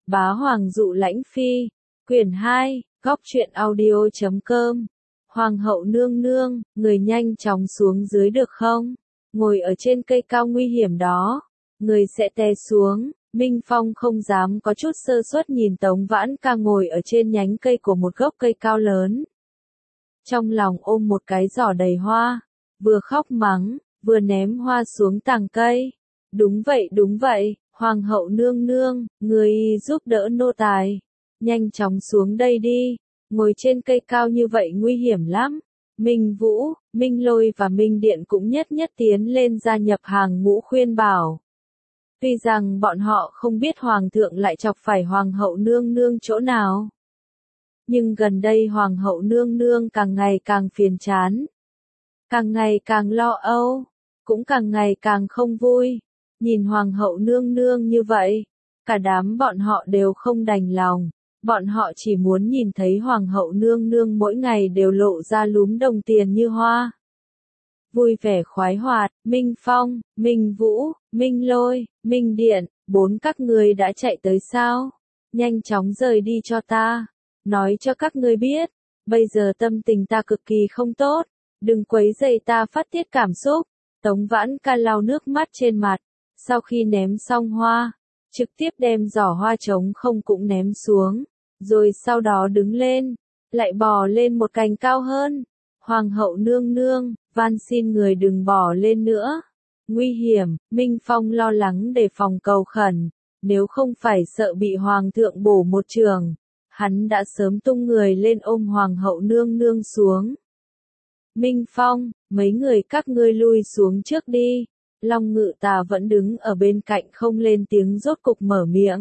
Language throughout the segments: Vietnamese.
Bá Hoàng dụ lãnh phi, quyển 2, góc truyện audio.com. Hoàng hậu nương nương, người nhanh chóng xuống dưới được không? Ngồi ở trên cây cao nguy hiểm đó, người sẽ té xuống. Minh Phong không dám có chút sơ suất nhìn Tống Vãn Ca ngồi ở trên nhánh cây của một gốc cây cao lớn. Trong lòng ôm một cái giỏ đầy hoa, vừa khóc mắng, vừa ném hoa xuống tàng cây. Đúng vậy, Hoàng hậu nương nương, người giúp đỡ nô tài. Nhanh chóng xuống đây đi, ngồi trên cây cao như vậy nguy hiểm lắm. Minh Vũ, Minh Lôi và Minh Điện cũng nhất tiến lên gia nhập hàng ngũ khuyên bảo. Tuy rằng bọn họ không biết Hoàng thượng lại chọc phải Hoàng hậu nương nương chỗ nào. Nhưng gần đây Hoàng hậu nương nương càng ngày càng phiền chán. Càng ngày càng lo âu, cũng càng ngày càng không vui. Nhìn Hoàng hậu nương nương như vậy, cả đám bọn họ đều không đành lòng. Bọn họ chỉ muốn nhìn thấy Hoàng hậu nương nương mỗi ngày đều lộ ra lúm đồng tiền như hoa. Vui vẻ khoái hoạt, Minh Phong, Minh Vũ, Minh Lôi, Minh Điện, 4 các ngươi đã chạy tới sao? Nhanh chóng rời đi cho ta. Nói cho các ngươi biết, bây giờ tâm tình ta cực kỳ không tốt. Đừng quấy rầy ta phát tiết cảm xúc. Tống Vãn Ca lau nước mắt trên mặt. Sau khi ném xong hoa, trực tiếp đem giỏ hoa trống không cũng ném xuống. Rồi sau đó đứng lên, lại bò lên một cành cao hơn. Hoàng hậu nương nương, van xin người đừng bỏ lên nữa. Nguy hiểm, Minh Phong lo lắng đề phòng cầu khẩn. Nếu không phải sợ bị Hoàng thượng bổ một trường, hắn đã sớm tung người lên ôm Hoàng hậu nương nương xuống. Minh Phong, mấy người các ngươi lui xuống trước đi. Long Ngự Tà vẫn đứng ở bên cạnh không lên tiếng rốt cục mở miệng.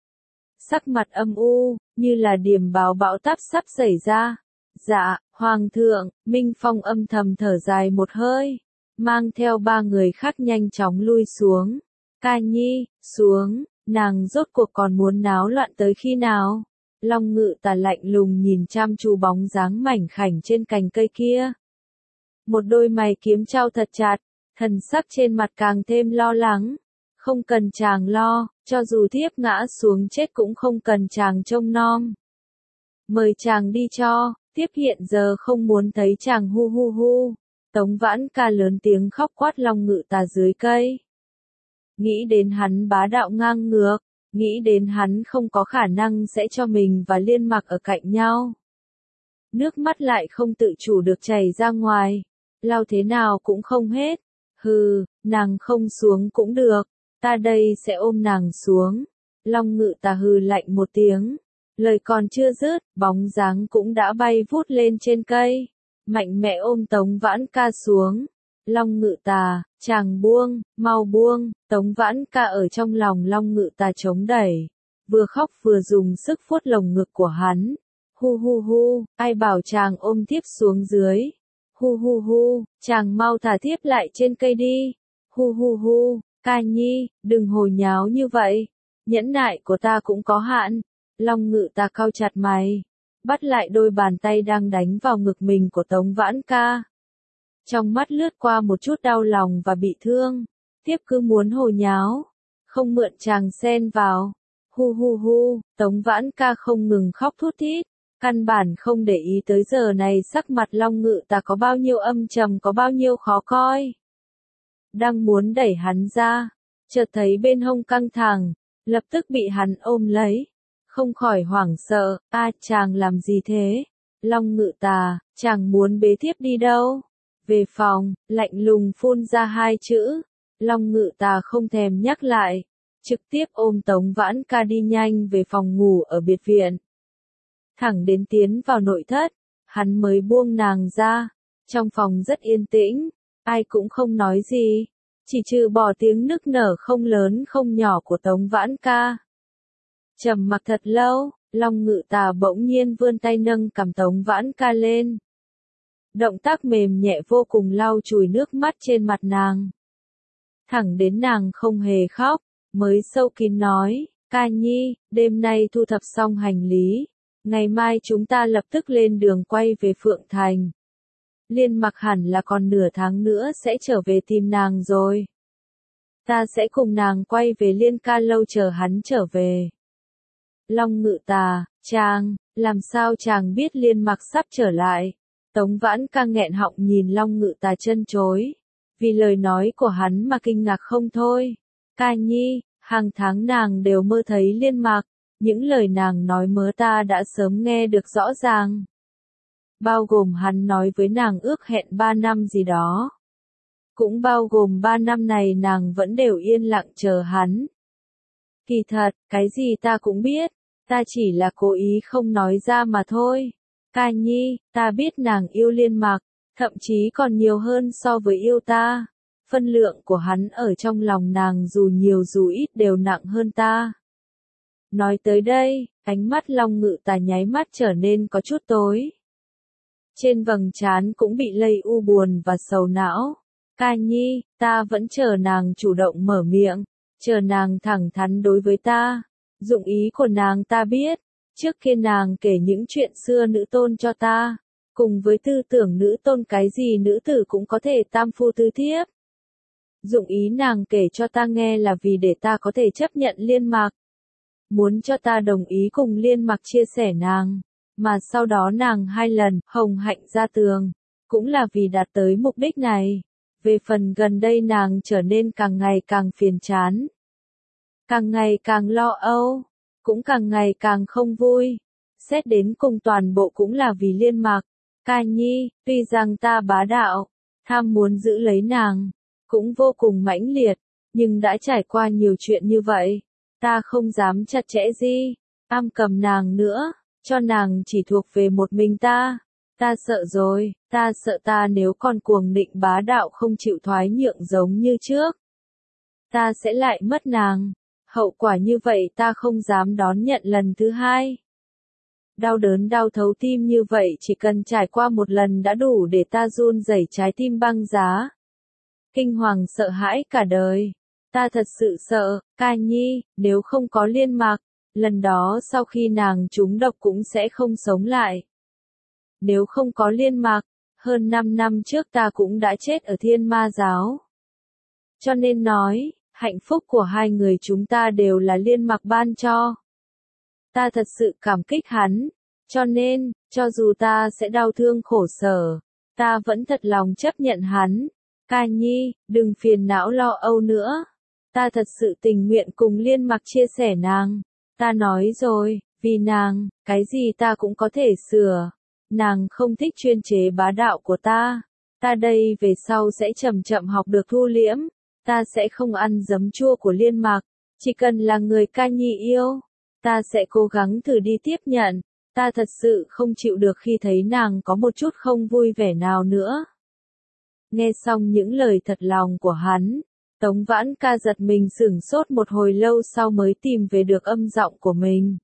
Sắc mặt âm u, như là điềm báo bão táp sắp xảy ra. Dạ, Hoàng thượng, Minh Phong âm thầm thở dài một hơi, mang theo 3 người khác nhanh chóng lui xuống. Ca Nhi, xuống, nàng rốt cuộc còn muốn náo loạn tới khi nào? Long Ngự Tà lạnh lùng nhìn chăm chú bóng dáng mảnh khảnh trên cành cây kia. Một đôi mày kiếm trao thật chặt, thần sắc trên mặt càng thêm lo lắng. Không cần chàng lo, cho dù thiếp ngã xuống chết cũng không cần chàng trông nom. Mời chàng đi cho, thiếp hiện giờ không muốn thấy chàng hu hu hu. Tống Vãn Ca lớn tiếng khóc quát Long Ngự Tà dưới cây. Nghĩ đến hắn bá đạo ngang ngược, nghĩ đến hắn không có khả năng sẽ cho mình và Liên Mặc ở cạnh nhau. Nước mắt lại không tự chủ được chảy ra ngoài, lau thế nào cũng không hết. Hừ, nàng không xuống cũng được, ta đây sẽ ôm nàng xuống. Long Ngự Tà hừ lạnh một tiếng, lời còn chưa dứt, bóng dáng cũng đã bay vút lên trên cây, mạnh mẽ ôm Tống Vãn Ca xuống. Long Ngự Tà, chàng buông, mau buông. Tống Vãn Ca ở trong lòng Long Ngự Tà chống đẩy, vừa khóc vừa dùng sức vuốt lồng ngực của hắn. Hu hu hu, ai bảo chàng ôm tiếp xuống dưới. Hu hu hu, chàng mau thả tiếp lại trên cây đi. Hu hu hu, Ca Nhi, đừng hồ nháo như vậy. Nhẫn nại của ta cũng có hạn. Long Ngự Tà cau chặt mày, bắt lại đôi bàn tay đang đánh vào ngực mình của Tống Vãn Ca. Trong mắt lướt qua một chút đau lòng và bị thương. Tiếp cứ muốn hồ nháo, không mượn chàng xen vào. Hu hu hu, Tống Vãn Ca không ngừng khóc thút thít. Căn bản không để ý tới giờ này sắc mặt Long Ngự Tà có bao nhiêu âm trầm, có bao nhiêu khó coi. Đang muốn đẩy hắn ra, chợt thấy bên hông căng thẳng, lập tức bị hắn ôm lấy. Không khỏi hoảng sợ, chàng làm gì thế? Long Ngự Tà, chàng muốn bế thiếp đi đâu? Về phòng, lạnh lùng phun ra 2 chữ. Long Ngự Tà không thèm nhắc lại, trực tiếp ôm Tống Vãn Ca đi nhanh về phòng ngủ ở biệt viện. Thẳng đến tiến vào nội thất, hắn mới buông nàng ra. Trong phòng rất yên tĩnh, ai cũng không nói gì, chỉ trừ bỏ tiếng nức nở không lớn không nhỏ của Tống Vãn Ca. Trầm mặc thật lâu, Long Ngự Tà bỗng nhiên vươn tay nâng cằm Tống Vãn Ca lên. Động tác mềm nhẹ vô cùng lau chùi nước mắt trên mặt nàng. Thẳng đến nàng không hề khóc, mới sâu kín nói, Ca Nhi, đêm nay thu thập xong hành lý. Ngày mai chúng ta lập tức lên đường quay về Phượng Thành. Liên Mặc hẳn là còn nửa tháng nữa sẽ trở về tìm nàng rồi. Ta sẽ cùng nàng quay về Liên Ca lâu chờ hắn trở về. Long Ngự Tà, chàng, làm sao chàng biết Liên Mặc sắp trở lại? Tống Vãn Ca nghẹn họng nhìn Long Ngự Tà chân chối, vì lời nói của hắn mà kinh ngạc không thôi. Ca nhi, hàng tháng nàng đều mơ thấy Liên Mặc, những lời nàng nói mớ ta đã sớm nghe được rõ ràng. Bao gồm hắn nói với nàng ước hẹn 3 năm gì đó. Cũng bao gồm 3 năm này nàng vẫn đều yên lặng chờ hắn. Kỳ thật, cái gì ta cũng biết, ta chỉ là cố ý không nói ra mà thôi. Ca nhi, ta biết nàng yêu Liên Mặc, thậm chí còn nhiều hơn so với yêu ta. Phân lượng của hắn ở trong lòng nàng dù nhiều dù ít đều nặng hơn ta. Nói tới đây, ánh mắt Long Ngự Tà nháy mắt trở nên có chút tối. Trên vầng trán cũng bị lây u buồn và sầu não. Ca nhi, ta vẫn chờ nàng chủ động mở miệng, chờ nàng thẳng thắn đối với ta. Dụng ý của nàng ta biết, trước khi nàng kể những chuyện xưa nữ tôn cho ta, cùng với tư tưởng nữ tôn cái gì nữ tử cũng có thể tam phu tứ thiếp. Dụng ý nàng kể cho ta nghe là vì để ta có thể chấp nhận Liên Mặc. Muốn cho ta đồng ý cùng Liên Mặc chia sẻ nàng, mà sau đó nàng 2 lần hồng hạnh ra tường, cũng là vì đạt tới mục đích này. Về phần gần đây nàng trở nên càng ngày càng phiền chán, càng ngày càng lo âu, cũng càng ngày càng không vui. Xét đến cùng toàn bộ cũng là vì Liên Mặc. Ca nhi, tuy rằng ta bá đạo, tham muốn giữ lấy nàng, cũng vô cùng mãnh liệt, nhưng đã trải qua nhiều chuyện như vậy, ta không dám chặt chẽ gì, am cầm nàng nữa, cho nàng chỉ thuộc về một mình ta. Ta sợ rồi, ta sợ ta nếu còn cuồng nịnh bá đạo không chịu thoái nhượng giống như trước, ta sẽ lại mất nàng. Hậu quả như vậy ta không dám đón nhận lần thứ hai. Đau đớn đau thấu tim như vậy chỉ cần trải qua một lần đã đủ để ta run rẩy trái tim băng giá. Kinh hoàng sợ hãi cả đời. Ta thật sự sợ, ca nhi, nếu không có Liên Mặc, lần đó sau khi nàng trúng độc cũng sẽ không sống lại. Nếu không có Liên Mặc, hơn 5 năm trước ta cũng đã chết ở Thiên Ma Giáo. Cho nên nói, hạnh phúc của hai người chúng ta đều là Liên Mặc ban cho. Ta thật sự cảm kích hắn, cho nên, cho dù ta sẽ đau thương khổ sở, ta vẫn thật lòng chấp nhận hắn. Ca nhi, đừng phiền não lo âu nữa. Ta thật sự tình nguyện cùng Liên Mặc chia sẻ nàng. Ta nói rồi, vì nàng, cái gì ta cũng có thể sửa. Nàng không thích chuyên chế bá đạo của ta. Ta đây về sau sẽ chậm chậm học được thu liễm. Ta sẽ không ăn giấm chua của Liên Mặc. Chỉ cần là người ca nhi yêu, ta sẽ cố gắng thử đi tiếp nhận. Ta thật sự không chịu được khi thấy nàng có một chút không vui vẻ nào nữa. Nghe xong những lời thật lòng của hắn, Tống Vãn Ca giật mình sửng sốt một hồi lâu sau mới tìm về được âm giọng của mình.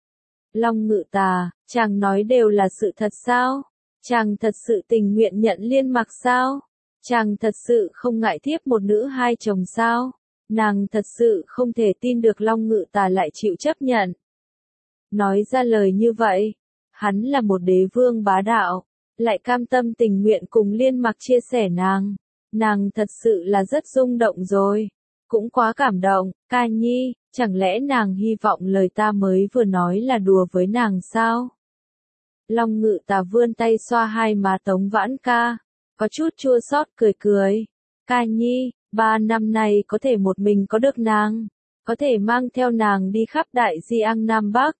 Long Ngự Tà, chàng nói đều là sự thật sao? Chàng thật sự tình nguyện nhận Liên Mặc sao? Chàng thật sự không ngại thiếp một nữ hai chồng sao? Nàng thật sự không thể tin được Long Ngự Tà lại chịu chấp nhận. Nói ra lời như vậy, hắn là một đế vương bá đạo, lại cam tâm tình nguyện cùng Liên Mặc chia sẻ nàng. Nàng thật sự là rất rung động rồi, cũng quá cảm động. Ca nhi, chẳng lẽ nàng hy vọng lời ta mới vừa nói là đùa với nàng sao? Long Ngự Tà vươn tay xoa hai má Tống Vãn Ca, có chút chua xót cười cười. Ca nhi, 3 năm nay có thể một mình có được nàng, có thể mang theo nàng đi khắp đại di An Nam Bắc,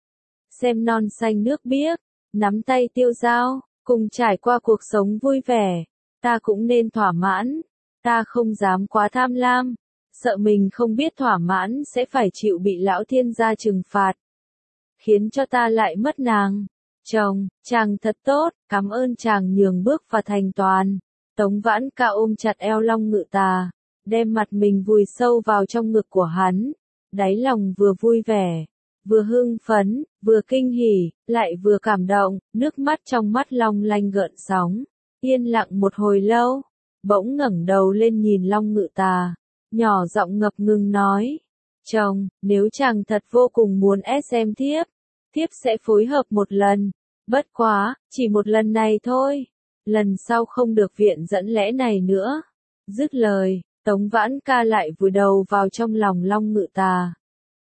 xem non xanh nước biếc, nắm tay tiêu dao, cùng trải qua cuộc sống vui vẻ, ta cũng nên thỏa mãn. Ta không dám quá tham lam, sợ mình không biết thỏa mãn sẽ phải chịu bị lão thiên gia trừng phạt, khiến cho ta lại mất nàng. Chồng, chàng thật tốt, cảm ơn chàng nhường bước và thành toàn. Tống Vãn Ca ôm chặt eo Long Ngự Tà, đem mặt mình vùi sâu vào trong ngực của hắn, đáy lòng vừa vui vẻ, vừa hưng phấn, vừa kinh hỉ, lại vừa cảm động, nước mắt trong mắt long lanh gợn sóng. Yên lặng một hồi lâu, bỗng ngẩng đầu lên nhìn Long Ngự Tà, nhỏ giọng ngập ngừng nói: "Chồng, nếu chàng thật vô cùng muốn SM thiếp, thiếp sẽ phối hợp một lần, bất quá, chỉ một lần này thôi, lần sau không được viện dẫn lẽ này nữa." Dứt lời, Tống Vãn Ca lại vùi đầu vào trong lòng Long Ngự Tà.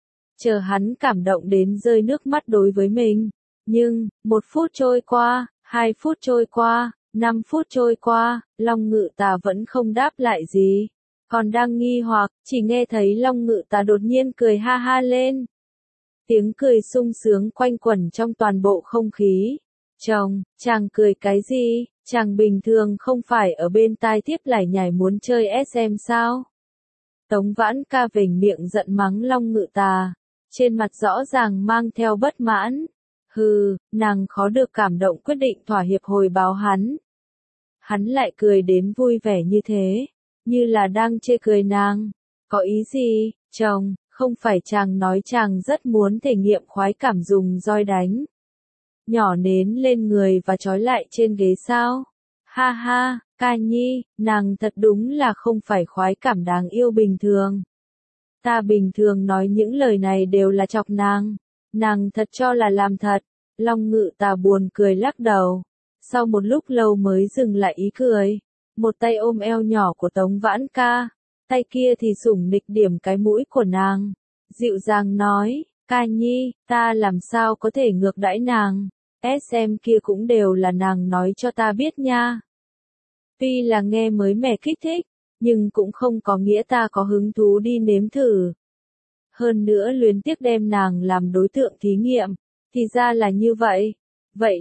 chờ hắn cảm động đến rơi nước mắt đối với mình. Nhưng, 1 phút trôi qua, 2 phút trôi qua, 5 phút trôi qua, Long Ngự Tà vẫn không đáp lại gì. Còn đang nghi hoặc, chỉ nghe thấy Long Ngự Tà đột nhiên cười ha ha lên. Tiếng cười sung sướng quanh quẩn trong toàn bộ không khí. Chàng cười cái gì? Chàng bình thường không phải ở bên tai tiếp lải nhải muốn chơi SM sao? Tống Vãn Ca vểnh miệng giận mắng Long Ngự Tà, trên mặt rõ ràng mang theo bất mãn. Hừ, nàng khó được cảm động quyết định thỏa hiệp hồi báo hắn. Hắn lại cười đến vui vẻ như thế, như là đang chê cười nàng. Có ý gì, chồng, không phải chàng nói chàng rất muốn thể nghiệm khoái cảm dùng roi đánh nhỏ nến lên người và trói lại trên ghế sao? Ha ha, Ca Nhi, nàng thật đúng là không phải khoái cảm đáng yêu bình thường. Ta bình thường nói những lời này đều là chọc nàng thật cho là làm thật. Long Ngự Tà buồn cười lắc đầu, sau một lúc lâu mới dừng lại ý cười, một tay ôm eo nhỏ của Tống Vãn Ca, tay kia thì sủng nịch điểm cái mũi của nàng, dịu dàng nói, Ca Nhi, ta làm sao có thể ngược đãi nàng, SM kia cũng đều là nàng nói cho ta biết nha. Tuy là nghe mới mẻ kích thích, nhưng cũng không có nghĩa ta có hứng thú đi nếm thử. Hơn nữa luyến tiếc đem nàng làm đối tượng thí nghiệm, thì ra là như vậy. Vậy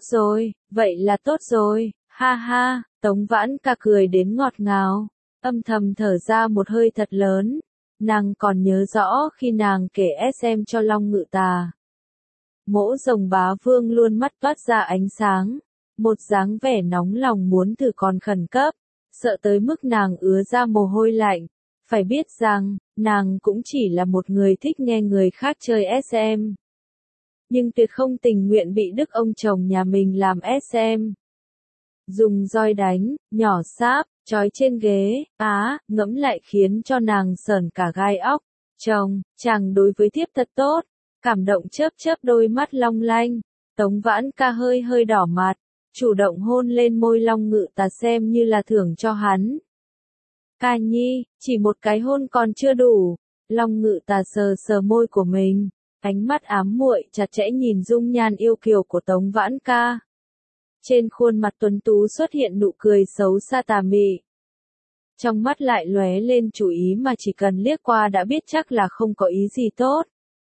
là tốt rồi, ha ha, Tống Vãn Ca cười đến ngọt ngào, âm thầm thở ra một hơi thật lớn. Nàng còn nhớ rõ khi nàng kể SM cho Long Ngự Tà. Mỗ Rồng Bá Vương luôn mắt toát ra ánh sáng, một dáng vẻ nóng lòng muốn thử còn khẩn cấp, sợ tới mức nàng ứa ra mồ hôi lạnh. Phải biết rằng, nàng cũng chỉ là một người thích nghe người khác chơi SM. Nhưng tuyệt không tình nguyện bị đức ông chồng nhà mình làm SM. Dùng roi đánh, nhỏ sáp, trói trên ghế, ngẫm lại khiến cho nàng sởn cả gai óc. Chàng đối với thiếp thật tốt, cảm động chớp chớp đôi mắt long lanh. Tống Vãn Ca hơi đỏ mặt, chủ động hôn lên môi Long Ngự Tà xem như là thưởng cho hắn. Ca Nhi, chỉ một cái hôn còn chưa đủ. Long Ngự Tà sờ môi của mình, ánh mắt ám muội chặt chẽ nhìn dung nhan yêu kiều của Tống Vãn Ca. Trên khuôn mặt tuấn tú xuất hiện nụ cười xấu xa tà mị. Trong mắt lại lóe lên chủ ý mà chỉ cần liếc qua đã biết chắc là không có ý gì tốt.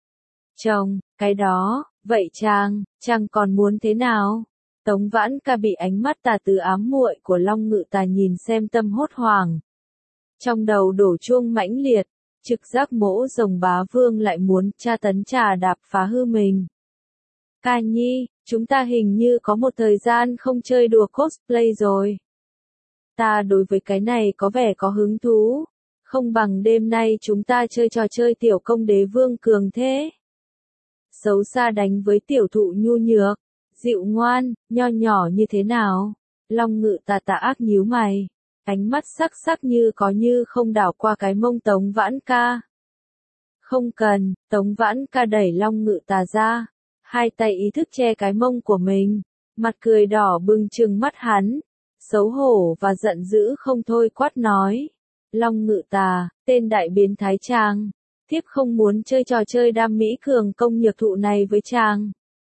Cái đó, vậy chàng còn muốn thế nào? Tống Vãn Ca bị ánh mắt tà tứ ám muội của Long Ngự Tà nhìn xem tâm hốt hoảng. Trong đầu đổ chuông mãnh liệt, trực giác Mỗ Rồng Bá Vương lại muốn tra tấn trà đạp phá hư mình. Ca Nhi, chúng ta hình như có một thời gian không chơi đùa cosplay rồi. Ta đối với cái này có vẻ có hứng thú, không bằng đêm nay chúng ta chơi trò chơi tiểu công đế vương cường thế. Xấu xa đánh với tiểu thụ nhu nhược, dịu ngoan, nho nhỏ như thế nào? Long Ngự Tà tà ác nhíu mày, ánh mắt sắc như có như không đảo qua cái mông Tống Vãn Ca. Không cần, Tống Vãn Ca đẩy Long Ngự Tà ra, hai tay ý thức che cái mông của mình, mặt cười đỏ bừng trừng mắt hắn, xấu hổ và giận dữ không thôi quát nói. Long Ngự Tà, tên đại biến thái chàng, thiếp không muốn chơi trò chơi đam mỹ cường công nhược thụ này với chàng.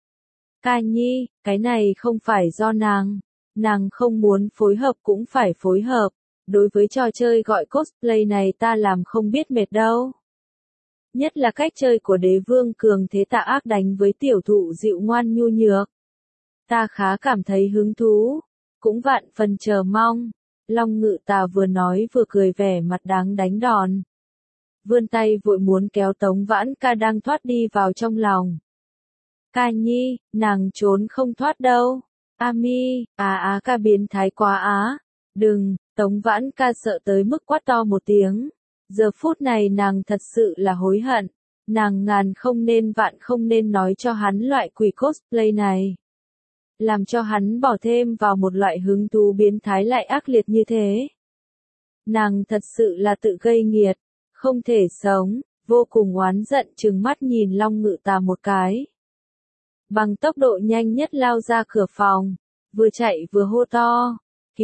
Ca Nhi, cái này không phải do nàng không muốn phối hợp cũng phải phối hợp, đối với trò chơi gọi cosplay này ta làm không biết mệt đâu. Nhất là cách chơi của đế vương cường thế tà ác đánh với tiểu thụ dịu ngoan nhu nhược. Ta khá cảm thấy hứng thú, cũng vạn phần chờ mong. Long Ngự Tà vừa nói vừa cười vẻ mặt đáng đánh đòn. Vươn tay vội muốn kéo Tống Vãn Ca đang thoát đi vào trong lòng. Ca Nhi, nàng trốn không thoát đâu. Mi, ca biến thái quá á. Đừng, Tống Vãn Ca sợ tới mức quát to một tiếng. Giờ phút này nàng thật sự là hối hận. Nàng ngàn không nên vạn không nên nói cho hắn loại quỷ cosplay này. Làm cho hắn bỏ thêm vào một loại hứng thú biến thái lại ác liệt như thế. Nàng thật sự là tự gây nghiệt, không thể sống, vô cùng oán giận trừng mắt nhìn Long Ngự Tà một cái. Bằng tốc độ nhanh nhất lao ra cửa phòng, vừa chạy vừa hô to,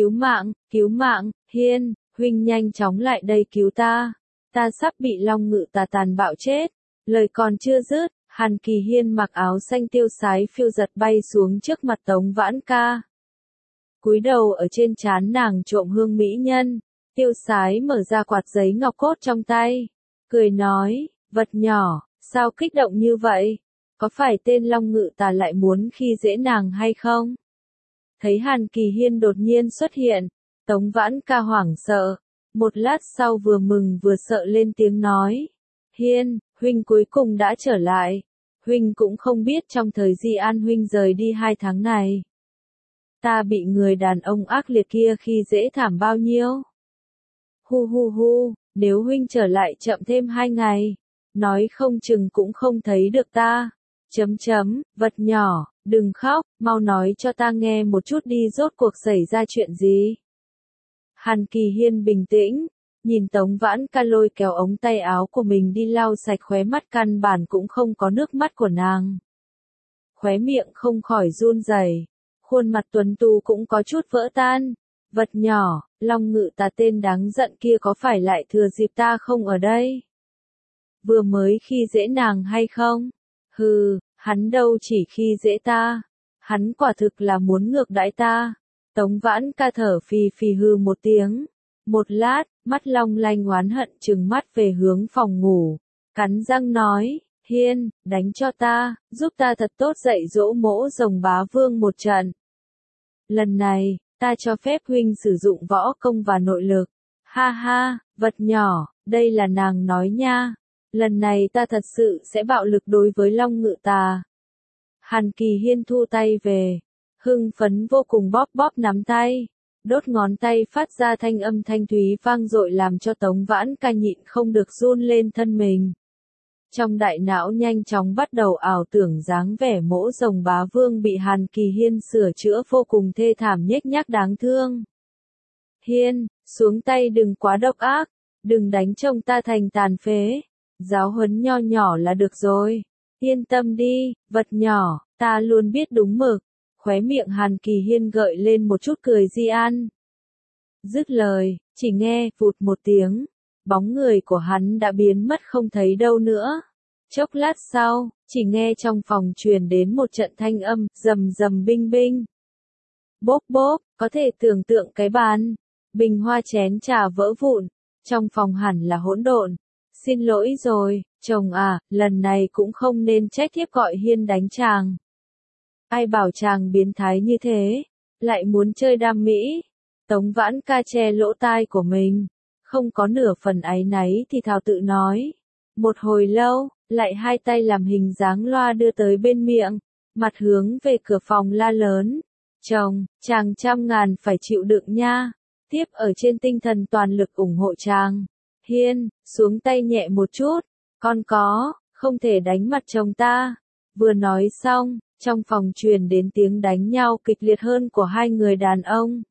cứu mạng, Hiên, huynh nhanh chóng lại đây cứu ta sắp bị Long Ngự Tà tàn bạo chết. Lời còn chưa dứt, Hàn Kỳ Hiên mặc áo xanh tiêu sái phiêu giật bay xuống trước mặt Tống Vãn Ca. Cúi đầu ở trên trán nàng trộm hương mỹ nhân, tiêu sái mở ra quạt giấy ngọc cốt trong tay, cười nói, vật nhỏ, sao kích động như vậy? Có phải tên Long Ngự Tà lại muốn khi dễ nàng hay không? Thấy Hàn Kỳ Hiên đột nhiên xuất hiện, Tống Vãn Ca hoảng sợ, một lát sau vừa mừng vừa sợ lên tiếng nói, Hiên, huynh cuối cùng đã trở lại, huynh cũng không biết trong thời Di An huynh rời đi 2 tháng này. Ta bị người đàn ông ác liệt kia khi dễ thảm bao nhiêu? Hu hu hu, nếu huynh trở lại chậm thêm 2 ngày, nói không chừng cũng không thấy được ta. Vật nhỏ, đừng khóc, mau nói cho ta nghe một chút đi rốt cuộc xảy ra chuyện gì. Hàn Kỳ Hiên bình tĩnh, nhìn Tống Vãn Ca lôi kéo ống tay áo của mình đi lau sạch khóe mắt căn bản cũng không có nước mắt của nàng. Khóe miệng không khỏi run rẩy, khuôn mặt tuấn tú cũng có chút vỡ tan. Vật nhỏ, Long Ngự Tà tên đáng giận kia có phải lại thừa dịp ta không ở đây? Vừa mới khi dễ nàng hay không? Hừ, hắn đâu chỉ khi dễ ta, hắn quả thực là muốn ngược đãi ta. Tống Vãn Ca thở phì phì hừ một tiếng. Một lát, mắt long lanh oán hận trừng mắt về hướng phòng ngủ, cắn răng nói, Hiên, đánh cho ta, giúp ta thật tốt dạy dỗ Mỗ Rồng Bá Vương một trận. Lần này, ta cho phép huynh sử dụng võ công và nội lực. Ha ha, vật nhỏ, đây là nàng nói nha. Lần này ta thật sự sẽ bạo lực đối với Long Ngự Tà. Hàn Kỳ Hiên thu tay về, hưng phấn vô cùng bóp bóp nắm tay. Đốt ngón tay phát ra thanh âm thanh thúy vang dội làm cho Tống Vãn Ca nhịn không được run lên thân mình. Trong đại não nhanh chóng bắt đầu ảo tưởng dáng vẻ Mỗ Rồng Bá Vương bị Hàn Kỳ Hiên sửa chữa vô cùng thê thảm nhếch nhác đáng thương. Hiên, xuống tay đừng quá độc ác, đừng đánh chồng ta thành tàn phế. Giáo huấn nho nhỏ là được rồi. Yên tâm đi, vật nhỏ, ta luôn biết đúng mực. Khóe miệng Hàn Kỳ Hiên gợi lên một chút cười Di An. Dứt lời, chỉ nghe vụt một tiếng, bóng người của hắn đã biến mất không thấy đâu nữa. Chốc lát sau, chỉ nghe trong phòng truyền đến một trận thanh âm, rầm rầm binh binh. Bốp bốp, có thể tưởng tượng cái bàn, bình hoa chén trà vỡ vụn, trong phòng hẳn là hỗn độn. Xin lỗi rồi, chồng à, lần này cũng không nên trách thiếp gọi Hiên đánh chàng. Ai bảo chàng biến thái như thế, lại muốn chơi đam mỹ. Tống Vãn Ca che lỗ tai của mình, không có nửa phần áy náy thì thào tự nói. Một hồi lâu, lại hai tay làm hình dáng loa đưa tới bên miệng, mặt hướng về cửa phòng la lớn. Chồng, chàng 100.000 phải chịu đựng nha. Tiếp ở trên tinh thần toàn lực ủng hộ chàng. Hiên, xuống tay nhẹ một chút, con có, không thể đánh mặt chồng ta. Vừa nói xong, trong phòng truyền đến tiếng đánh nhau kịch liệt hơn của hai người đàn ông.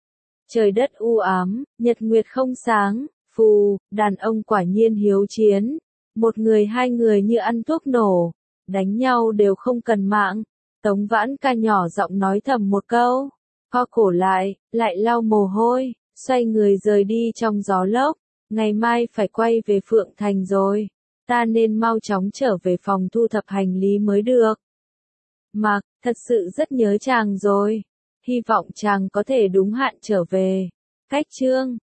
Trời đất u ám, nhật nguyệt không sáng, phù, đàn ông quả nhiên hiếu chiến. Một người hai người như ăn thuốc nổ, đánh nhau đều không cần mạng. Tống Vãn Ca nhỏ giọng nói thầm một câu, co cổ lại lau mồ hôi, xoay người rời đi trong gió lốc. Ngày mai phải quay về Phượng Thành rồi, ta nên mau chóng trở về phòng thu thập hành lý mới được. Mạc, thật sự rất nhớ chàng rồi, hy vọng chàng có thể đúng hạn trở về. Cách chương